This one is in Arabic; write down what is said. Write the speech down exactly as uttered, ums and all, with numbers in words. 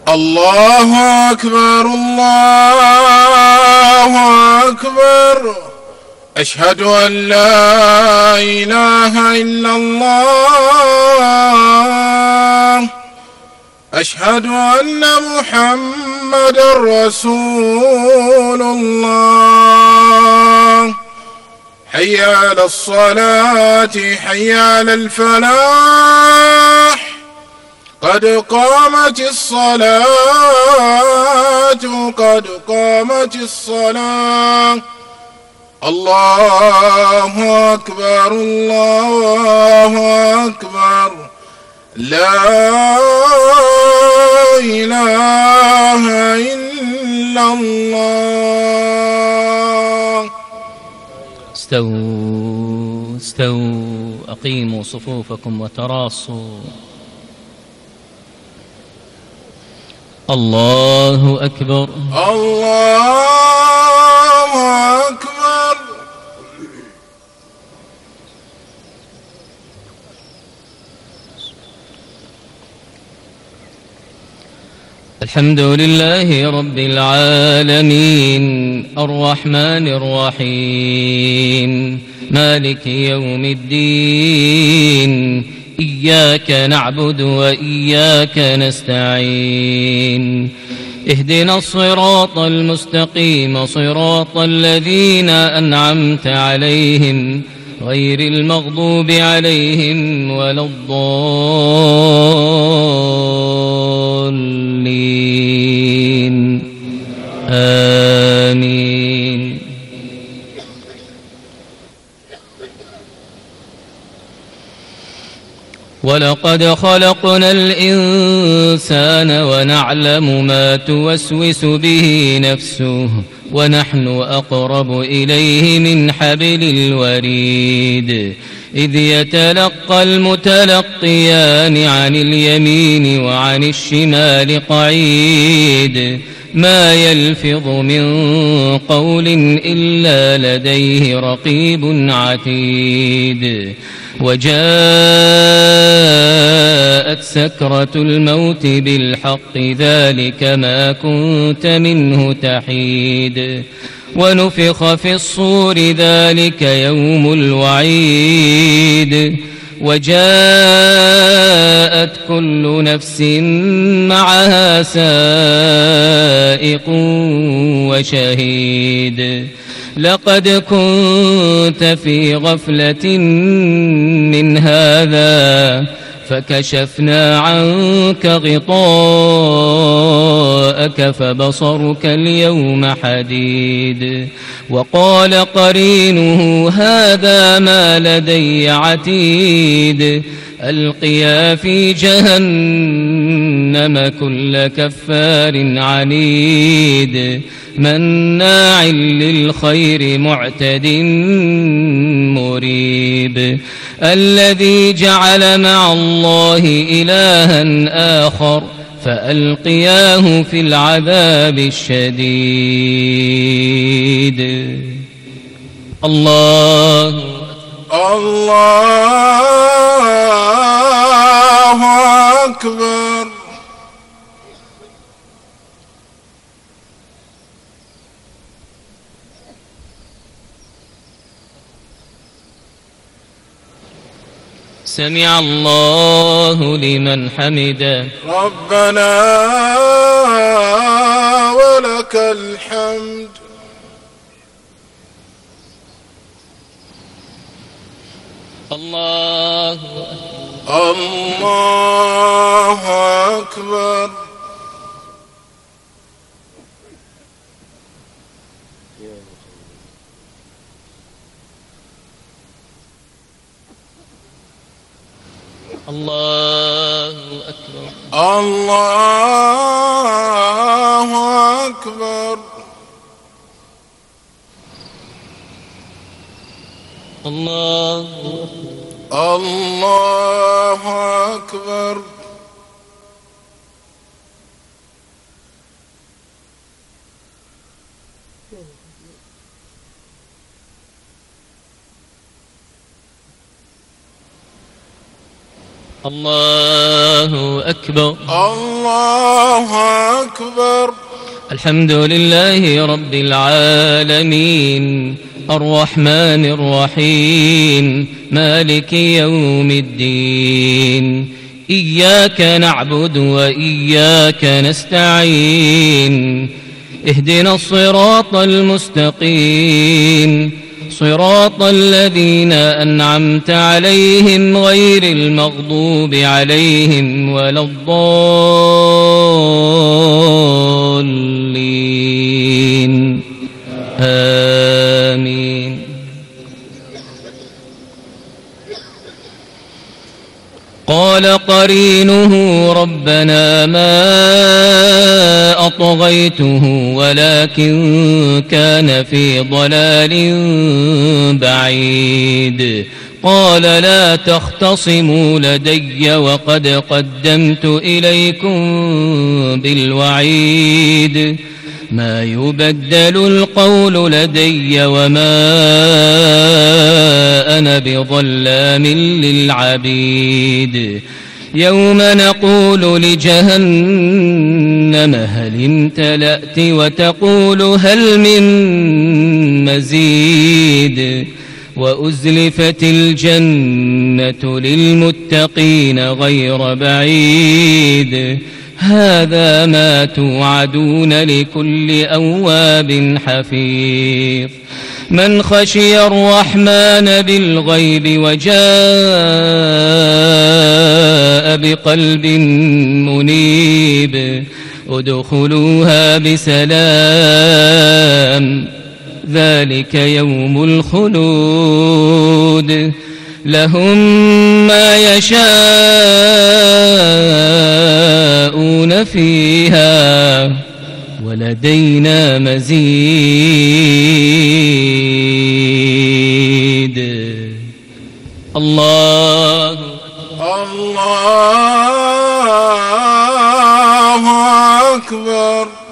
الله أكبر الله أكبر. أشهد أن لا إله إلا الله. أشهد أن محمدًا رسول الله. حي على الصلاة حي على الفلاح. قد قامت الصلاة قد قامت الصلاة. الله أكبر الله أكبر. لا إله إلا الله. استووا استووا أقيموا صفوفكم وتراصوا. الله أكبر الله أكبر. الحمد لله رب العالمين الرحمن الرحيم مالك يوم الدين. إياك نعبد وإياك نستعين. اهدنا الصراط المستقيم صراط الذين أنعمت عليهم غير المغضوب عليهم ولا الضالين آمين. ولقد خلقنا الإنسان ونعلم ما توسوس به نفسه ونحن أقرب إليه من حبل الوريد. إذ يتلقى المتلقيان عن اليمين وعن الشمال قعيد. ما يلفظ من قول إلا لديه رقيب عتيد. وجاءت سكرة الموت بالحق ذلك ما كنت منه تحيد. ونفخ في الصور ذلك يوم الوعيد. وجاءت كل نفس معها سائق وشهيد. لقد كنت في غفلة من هذا فكشفنا عنك غطاءك فبصرك اليوم حديد. وقال قرينه هذا ما لدي عتيد. ألقيا في جهنم كل كفار عنيد. مناع للخير معتد مريب. الذي جعل مع الله إلها آخر فألقياه في العذاب الشديد. الله الله أكبر. سمع الله لمن حمده. ربنا ولك الحمد. الله الله أكبر. الله أكبر. الله أكبر. الله الله أكبر. الله الله أكبر. الله أكبر. الحمد لله رب العالمين الرحمن الرحيم مالك يوم الدين. إياك نعبد وإياك نستعين. اهدنا الصراط المستقيم صراط الذين أنعمت عليهم غير المغضوب عليهم ولا الضالين آمين. قال قرينه ربنا ما أطغيته ولكن كان في ضلال بعيد. قال لا تختصموا لدي وقد قدمت إليكم بالوعيد. ما يبدل القول لدي وما أنا بظلام للعبيد. يوم نقول لجهنم هل امتلأت وتقول هل من مزيد. وأزلفت الجنة للمتقين غير بعيد. هذا ما توعدون لكل أواب حفيظ. من خشي الرحمن بالغيب وجاء بقلب منيب ادخلوها بسلام ذلك يوم الخلود. لهم ما يشاءون فيها ولدينا مزيد. الله الله أكبر.